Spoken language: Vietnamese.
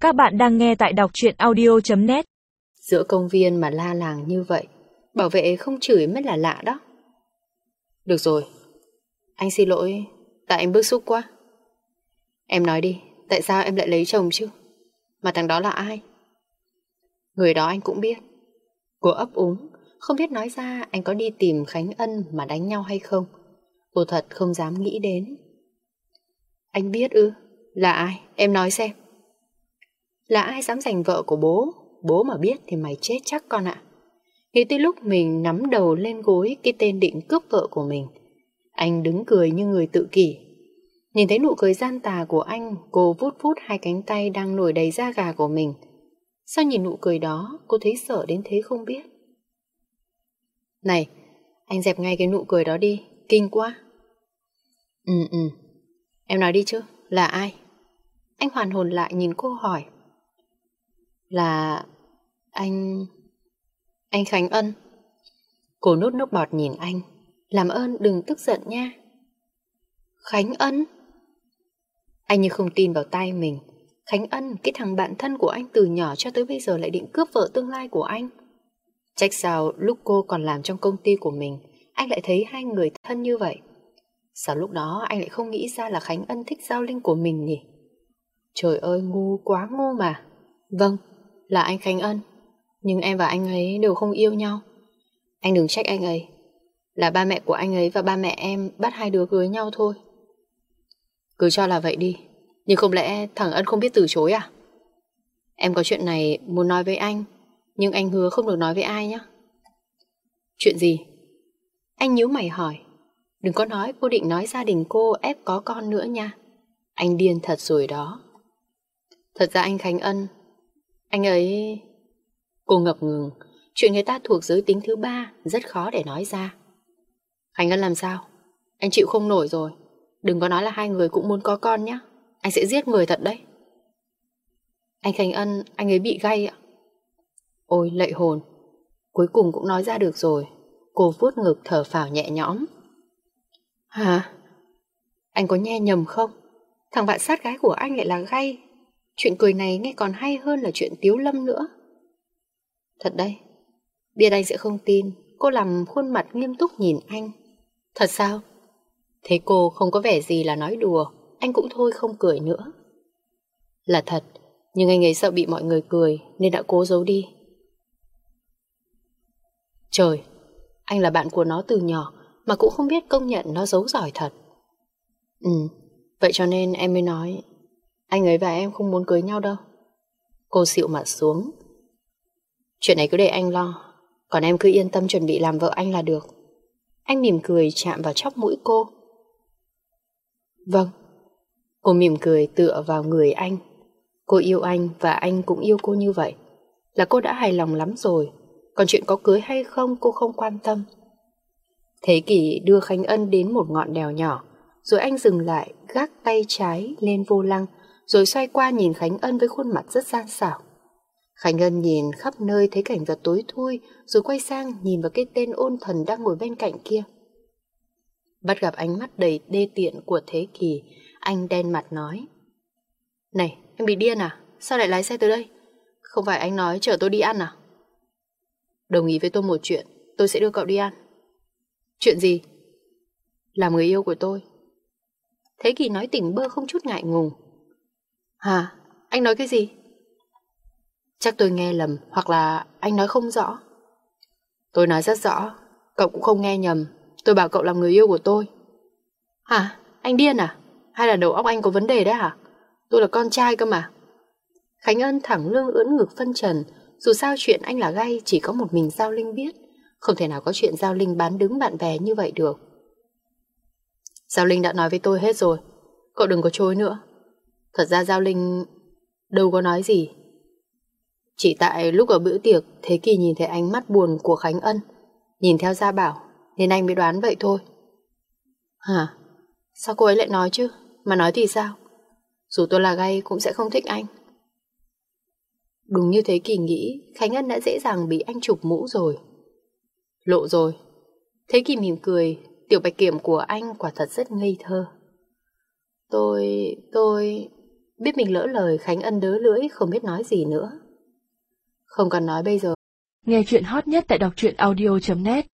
Các bạn đang nghe tại đọc truyện audio.net. Giữa công viên mà la làng như vậy, bảo vệ không chửi mới là lạ đó. Được rồi, anh xin lỗi, tại em bức xúc quá. Em nói đi, tại sao em lại lấy chồng chứ? Mà thằng đó là ai? Người đó anh cũng biết. Cô ấp úng, không biết nói ra anh có đi tìm Khánh Ân mà đánh nhau hay không. Cô thật không dám nghĩ đến. Anh biết ư? Là ai? Em nói xem. Là ai dám giành vợ của bố? Bố mà biết thì mày chết chắc con ạ. Nghĩ tới lúc mình nắm đầu lên gối cái tên định cướp vợ của mình, anh đứng cười như người tự kỷ. Nhìn thấy nụ cười gian tà của anh, cô vuốt vuốt hai cánh tay đang nổi đầy da gà của mình. Sao nhìn nụ cười đó, cô thấy sợ đến thế không biết. Này, anh dẹp ngay cái nụ cười đó đi, kinh quá. Em nói đi chứ, là ai? Anh hoàn hồn lại nhìn cô hỏi. Là... anh Khánh Ân. Cô nuốt nước bọt nhìn anh. Làm ơn đừng tức giận nha. Khánh Ân? Anh như không tin vào tai mình. Khánh Ân, cái thằng bạn thân của anh từ nhỏ cho tới bây giờ lại định cướp vợ tương lai của anh. Trách sao lúc cô còn làm trong công ty của mình, anh lại thấy hai người thân như vậy. Sao lúc đó anh lại không nghĩ ra là Khánh Ân thích Giao Linh của mình nhỉ? Trời ơi, ngu quá ngu mà. Vâng, là anh Khánh Ân. Nhưng em và anh ấy đều không yêu nhau. Anh đừng trách anh ấy. Là ba mẹ của anh ấy và ba mẹ em bắt hai đứa cưới nhau thôi. Cứ cho là vậy đi. Nhưng không lẽ thằng Ân không biết từ chối à? Em có chuyện này muốn nói với anh, nhưng anh hứa không được nói với ai nhé. Chuyện gì? Anh nhíu mày hỏi. Đừng có nói cô định nói gia đình cô ép có con nữa nha. Anh điên thật rồi đó. Thật ra anh Khánh Ân, anh ấy... Cô ngập ngừng. Chuyện người ta thuộc giới tính thứ ba rất khó để nói ra. Khánh Ân làm sao? Anh chịu không nổi rồi. Đừng có nói là hai người cũng muốn có con nhé. Anh sẽ giết người thật đấy. Anh Khánh Ân, anh ấy bị gay ạ. Ôi lạy hồn. Cuối cùng cũng nói ra được rồi. Cô vuốt ngực thở phào nhẹ nhõm. Hả? Anh có nghe nhầm không? Thằng bạn sát gái của anh lại là gay. Chuyện cười này nghe còn hay hơn là chuyện Tiếu Lâm nữa. Thật đấy. Biết anh sẽ không tin. Cô làm khuôn mặt nghiêm túc nhìn anh. Thật sao? Thấy cô không có vẻ gì là nói đùa, anh cũng thôi không cười nữa. Là thật, nhưng anh ấy sợ bị mọi người cười nên đã cố giấu đi. Trời, anh là bạn của nó từ nhỏ mà cũng không biết công nhận nó giấu giỏi thật. Vậy cho nên em mới nói anh ấy và em không muốn cưới nhau đâu. Cô xịu mặt xuống. Chuyện này cứ để anh lo, còn em cứ yên tâm chuẩn bị làm vợ anh là được. Anh mỉm cười chạm vào chóp mũi cô. Vâng. Cô mỉm cười tựa vào người anh. Cô yêu anh và anh cũng yêu cô như vậy là cô đã hài lòng lắm rồi. Còn chuyện có cưới hay không cô không quan tâm. Thế Kỷ đưa Khánh Ân đến một ngọn đèo nhỏ, rồi anh dừng lại, gác tay trái lên vô lăng, rồi xoay qua nhìn Khánh Ân với khuôn mặt rất gian xảo. Khánh Ân nhìn khắp nơi thấy cảnh vật tối thui, rồi quay sang nhìn vào cái tên ôn thần đang ngồi bên cạnh kia. Bắt gặp ánh mắt đầy đê tiện của Thế Kỷ, anh đen mặt nói. Này, em bị điên à? Sao lại lái xe tới đây? Không phải anh nói chở tôi đi ăn à? Đồng ý với tôi một chuyện, tôi sẽ đưa cậu đi ăn. Chuyện gì? Làm người yêu của tôi. Thế Kỷ nói tỉnh bơ không chút ngại ngùng. Hả? Anh nói cái gì? Chắc tôi nghe lầm, hoặc là anh nói không rõ. Tôi nói rất rõ, cậu cũng không nghe nhầm. Tôi bảo cậu làm người yêu của tôi. Hả? Anh điên à? Hay là đầu óc anh có vấn đề đấy hả? Tôi là con trai cơ mà. Khánh Ân thẳng lưng ưỡn ngực phân trần. Dù sao chuyện anh là gay chỉ có một mình Giao Linh biết. Không thể nào có chuyện Giao Linh bán đứng bạn bè như vậy được. Giao Linh đã nói với tôi hết rồi. Cậu đừng có chối nữa. Thật ra Giao Linh đâu có nói gì. Chỉ tại lúc ở bữa tiệc Thế Kỷ nhìn thấy ánh mắt buồn của Khánh Ân, nhìn theo Gia Bảo, nên anh mới đoán vậy thôi. Hả? Sao cô ấy lại nói chứ? Mà nói thì sao? Dù tôi là gay cũng sẽ không thích anh. Đúng như Thế Kỷ nghĩ, Khánh Ân đã dễ dàng bị anh chụp mũ rồi. Lộ rồi. Thế Kỷ mỉm cười. Tiểu bạch kiểm của anh quả thật rất ngây thơ. Tôi... Biết mình lỡ lời, Khánh ân đớ lưỡi không biết nói gì nữa. Không cần nói bây giờ. Nghe chuyện hot nhất tại đọc truyện audio.net